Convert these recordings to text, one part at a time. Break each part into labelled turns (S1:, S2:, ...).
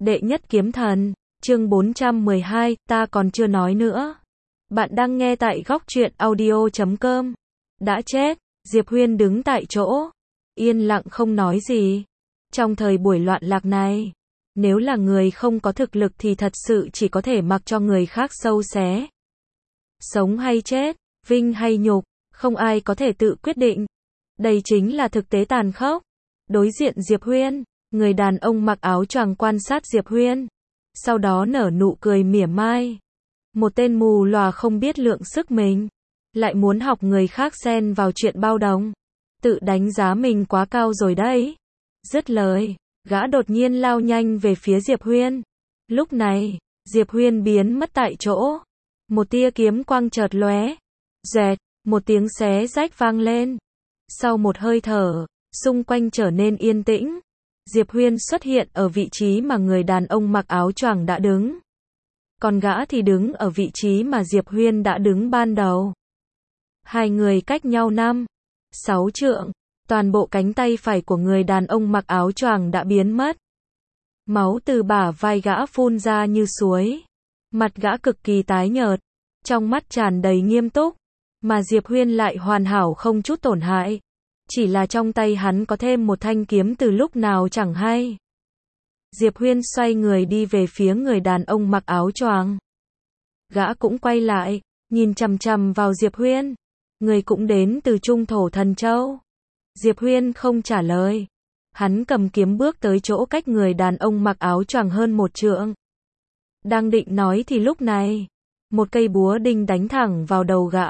S1: Đệ nhất kiếm thần, chương 412, ta còn chưa nói nữa. Bạn đang nghe tại góc truyện audio.com. Đã chết, Diệp Huyên đứng tại chỗ, yên lặng không nói gì. Trong thời buổi loạn lạc này, nếu là người không có thực lực thì thật sự chỉ có thể mặc cho người khác sâu xé. Sống hay chết, vinh hay nhục, không ai có thể tự quyết định. Đây chính là thực tế tàn khốc. Đối diện Diệp Huyên, người đàn ông mặc áo choàng quan sát Diệp Huyên, sau đó nở nụ cười mỉa mai. Một tên mù lòa không biết lượng sức mình, lại muốn học người khác xen vào chuyện bao đồng. Tự đánh giá mình quá cao rồi đấy. Dứt lời, gã đột nhiên lao nhanh về phía Diệp Huyên. Lúc này, Diệp Huyên biến mất tại chỗ. Một tia kiếm quang chợt lóe. Rẹt, một tiếng xé rách vang lên. Sau một hơi thở, xung quanh trở nên yên tĩnh. Diệp Huyên xuất hiện ở vị trí mà người đàn ông mặc áo choàng đã đứng. Còn gã thì đứng ở vị trí mà Diệp Huyên đã đứng ban đầu. Hai người cách nhau 5-6 trượng. Toàn bộ cánh tay phải của người đàn ông mặc áo choàng đã biến mất. Máu từ bả vai gã phun ra như suối. Mặt gã cực kỳ tái nhợt, trong mắt tràn đầy nghiêm túc, mà Diệp Huyên lại hoàn hảo không chút tổn hại. Chỉ là trong tay hắn có thêm một thanh kiếm từ lúc nào chẳng hay. Diệp Huyên xoay người đi về phía người đàn ông mặc áo choàng. Gã cũng quay lại, nhìn chằm chằm vào Diệp Huyên. Người cũng đến từ Trung Thổ Thần Châu. Diệp Huyên không trả lời. Hắn cầm kiếm bước tới chỗ cách người đàn ông mặc áo choàng hơn 1 trượng. Đang định nói thì lúc này, một cây búa đinh đánh thẳng vào đầu gã.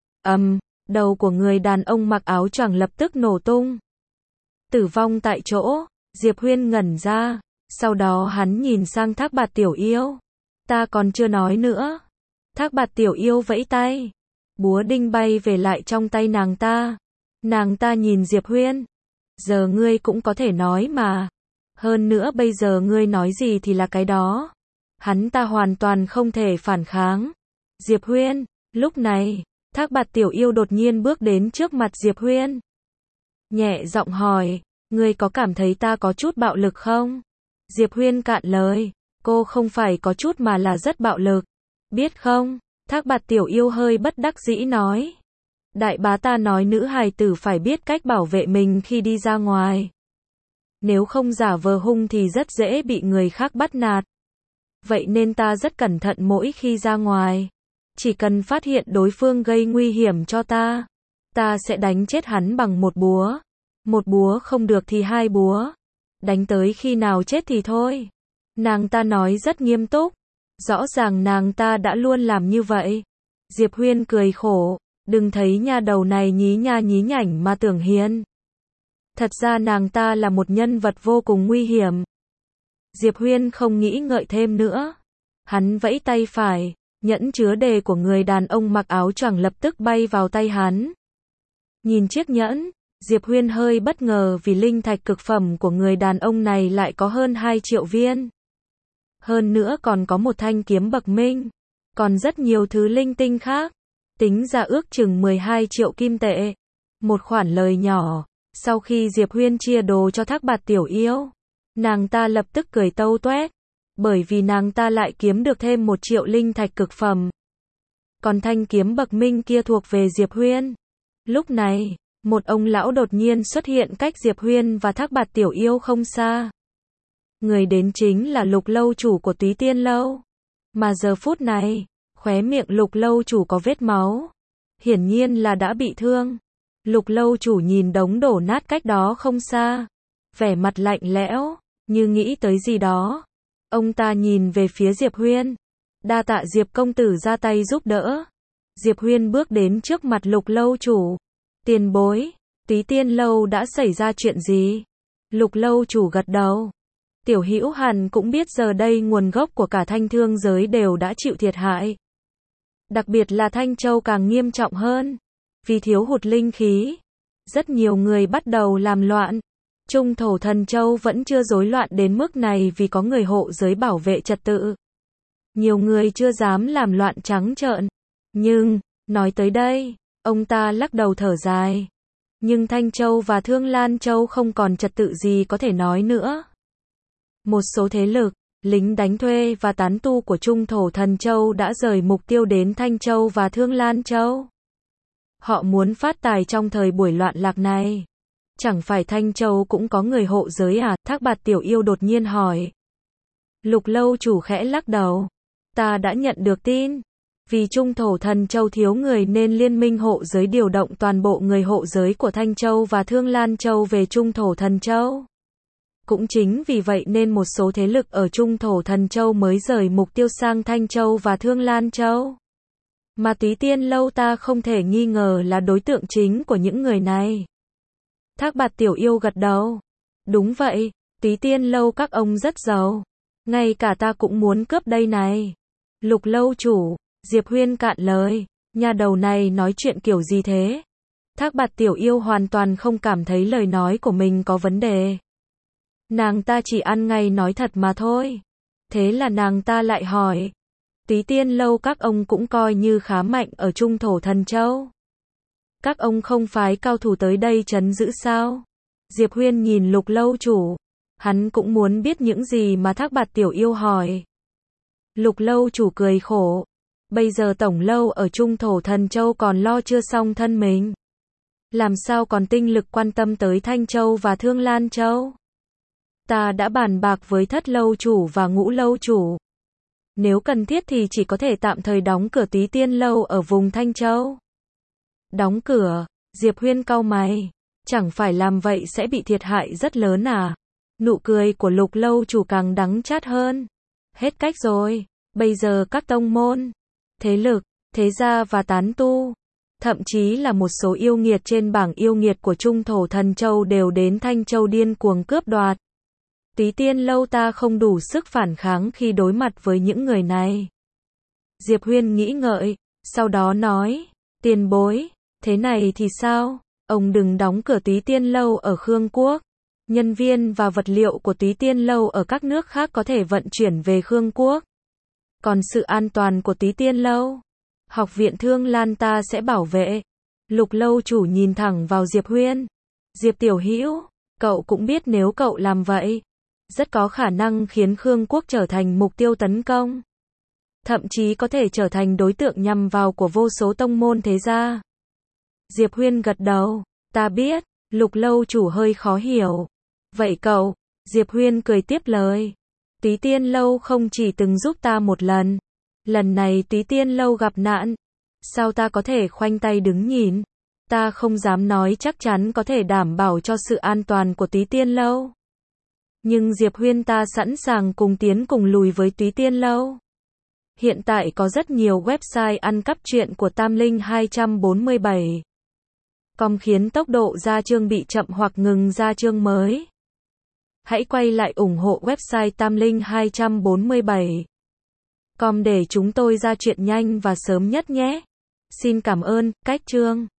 S1: Đầu của người đàn ông mặc áo choàng lập tức nổ tung. Tử vong tại chỗ. Diệp Huyên ngẩn ra. Sau đó hắn nhìn sang Thác Bạt Tiểu Yêu. Ta còn chưa nói nữa. Thác Bạt Tiểu Yêu vẫy tay. Búa đinh bay về lại trong tay nàng ta. Nàng ta nhìn Diệp Huyên. Giờ ngươi cũng có thể nói mà. Hơn nữa bây giờ ngươi nói gì thì là cái đó. Hắn ta hoàn toàn không thể phản kháng. Diệp Huyên, lúc này, Thác Bạt Tiểu Yêu đột nhiên bước đến trước mặt Diệp Huyên. Nhẹ giọng hỏi, ngươi có cảm thấy ta có chút bạo lực không? Diệp Huyên cạn lời, cô không phải có chút mà là rất bạo lực. Biết không? Thác Bạt Tiểu Yêu hơi bất đắc dĩ nói. Đại bá ta nói nữ hài tử phải biết cách bảo vệ mình khi đi ra ngoài. Nếu không giả vờ hung thì rất dễ bị người khác bắt nạt. Vậy nên ta rất cẩn thận mỗi khi ra ngoài. Chỉ cần phát hiện đối phương gây nguy hiểm cho ta sẽ đánh chết hắn bằng một búa. Một búa không được thì 2 búa. Đánh tới khi nào chết thì thôi. Nàng ta nói rất nghiêm túc. Rõ ràng nàng ta đã luôn làm như vậy. Diệp Huyên cười khổ. Đừng thấy nha đầu này nhí nha nhí nhảnh mà tưởng hiền. Thật ra nàng ta là một nhân vật vô cùng nguy hiểm. Diệp Huyên không nghĩ ngợi thêm nữa. Hắn vẫy tay phải, nhẫn chứa đề của người đàn ông mặc áo choàng lập tức bay vào tay hắn. Nhìn chiếc nhẫn, Diệp Huyên hơi bất ngờ vì linh thạch cực phẩm của người đàn ông này lại có hơn 2 triệu viên. Hơn nữa còn có một thanh kiếm bậc minh, còn rất nhiều thứ linh tinh khác. Tính ra ước chừng 12 triệu kim tệ. Một khoản lời nhỏ. Sau khi Diệp Huyên chia đồ cho Thác Bạt Tiểu Yêu, nàng ta lập tức cười tâu toét. Bởi vì nàng ta lại kiếm được thêm 1 triệu linh thạch cực phẩm. Còn thanh kiếm bậc minh kia thuộc về Diệp Huyên. Lúc này, một ông lão đột nhiên xuất hiện cách Diệp Huyên và Thác Bạt Tiểu Yêu không xa. Người đến chính là Lục lâu chủ của Túy Tiên Lâu. Mà giờ phút này, khóe miệng Lục lâu chủ có vết máu. Hiển nhiên là đã bị thương. Lục lâu chủ nhìn đống đổ nát cách đó không xa. Vẻ mặt lạnh lẽo, như nghĩ tới gì đó. Ông ta nhìn về phía Diệp Huyên. Đa tạ Diệp công tử ra tay giúp đỡ. Diệp Huyên bước đến trước mặt Lục lâu chủ. Tiền bối, Túy Tiên Lâu đã xảy ra chuyện gì? Lục lâu chủ gật đầu. Tiểu Hữu hẳn cũng biết giờ đây nguồn gốc của cả Thanh Thương giới đều đã chịu thiệt hại. Đặc biệt là Thanh Châu càng nghiêm trọng hơn. Vì thiếu hụt linh khí, rất nhiều người bắt đầu làm loạn. Trung Thổ Thần Châu vẫn chưa rối loạn đến mức này vì có người hộ giới bảo vệ trật tự. Nhiều người chưa dám làm loạn trắng trợn. Nhưng, nói tới đây, ông ta lắc đầu thở dài. Nhưng Thanh Châu và Thương Lan Châu không còn trật tự gì có thể nói nữa. Một số thế lực, lính đánh thuê và tán tu của Trung Thổ Thần Châu đã rời mục tiêu đến Thanh Châu và Thương Lan Châu. Họ muốn phát tài trong thời buổi loạn lạc này. Chẳng phải Thanh Châu cũng có người hộ giới à? Thác Bạt Tiểu Yêu đột nhiên hỏi. Lục Lâu Chủ khẽ lắc đầu. Ta đã nhận được tin. Vì Trung Thổ Thần Châu thiếu người nên Liên minh hộ giới điều động toàn bộ người hộ giới của Thanh Châu và Thương Lan Châu về Trung Thổ Thần Châu. Cũng chính vì vậy nên một số thế lực ở Trung Thổ Thần Châu mới rời mục tiêu sang Thanh Châu và Thương Lan Châu. Mà Túy Tiên Lâu ta không thể nghi ngờ là đối tượng chính của những người này. Thác Bạt Tiểu Yêu gật đầu. Đúng vậy, Túy Tiên Lâu các ông rất giàu. Ngay cả ta cũng muốn cướp đây này. Lục Lâu Chủ, Diệp Huyên cạn lời. Nhà đầu này nói chuyện kiểu gì thế? Thác Bạt Tiểu Yêu hoàn toàn không cảm thấy lời nói của mình có vấn đề. Nàng ta chỉ ăn ngay nói thật mà thôi. Thế là nàng ta lại hỏi. Túy Tiên Lâu các ông cũng coi như khá mạnh ở Trung Thổ Thần Châu. Các ông không phái cao thủ tới đây trấn giữ sao? Diệp Huyên nhìn Lục Lâu Chủ. Hắn cũng muốn biết những gì mà Thác Bạt Tiểu Yêu hỏi. Lục Lâu Chủ cười khổ. Bây giờ Tổng Lâu ở Trung Thổ Thần Châu còn lo chưa xong thân mình. Làm sao còn tinh lực quan tâm tới Thanh Châu và Thương Lan Châu? Ta đã bàn bạc với Thất Lâu Chủ và Ngũ Lâu Chủ. Nếu cần thiết thì chỉ có thể tạm thời đóng cửa Túy Tiên Lâu ở vùng Thanh Châu. Đóng cửa, Diệp Huyên cau mày. Chẳng phải làm vậy sẽ bị thiệt hại rất lớn à? Nụ cười của Lục Lâu Chủ càng đắng chát hơn. Hết cách rồi, bây giờ các tông môn, thế lực, thế gia và tán tu, thậm chí là một số yêu nghiệt trên bảng yêu nghiệt của Trung Thổ Thần Châu đều đến Thanh Châu điên cuồng cướp đoạt. Túy Tiên Lâu ta không đủ sức phản kháng khi đối mặt với những người này. Diệp Huyên nghĩ ngợi, sau đó nói, tiền bối, thế này thì sao? Ông đừng đóng cửa Túy Tiên Lâu ở Khương Quốc. Nhân viên và vật liệu của Túy Tiên Lâu ở các nước khác có thể vận chuyển về Khương Quốc. Còn sự an toàn của Túy Tiên Lâu, Học viện Thương Lan ta sẽ bảo vệ. Lục Lâu Chủ nhìn thẳng vào Diệp Huyên. Diệp Tiểu Hữu, cậu cũng biết nếu cậu làm vậy, rất có khả năng khiến Khương Quốc trở thành mục tiêu tấn công. Thậm chí có thể trở thành đối tượng nhằm vào của vô số tông môn thế gia. Diệp Huyên gật đầu. Ta biết. Lục Lâu Chủ hơi khó hiểu. Vậy cậu? Diệp Huyên cười tiếp lời. Túy Tiên Lâu không chỉ từng giúp ta một lần. Lần này Túy Tiên Lâu gặp nạn. Sao ta có thể khoanh tay đứng nhìn? Ta không dám nói chắc chắn có thể đảm bảo cho sự an toàn của Túy Tiên Lâu. Nhưng Diệp Huyên ta sẵn sàng cùng tiến cùng lùi với Túy Tiên Lâu. Hiện tại có rất nhiều website ăn cắp truyện của Tam Linh 247. Com khiến tốc độ ra chương bị chậm hoặc ngừng ra chương mới. Hãy quay lại ủng hộ website Tam Linh 247. Com để chúng tôi ra chuyện nhanh và sớm nhất nhé. Xin cảm ơn. Cách chương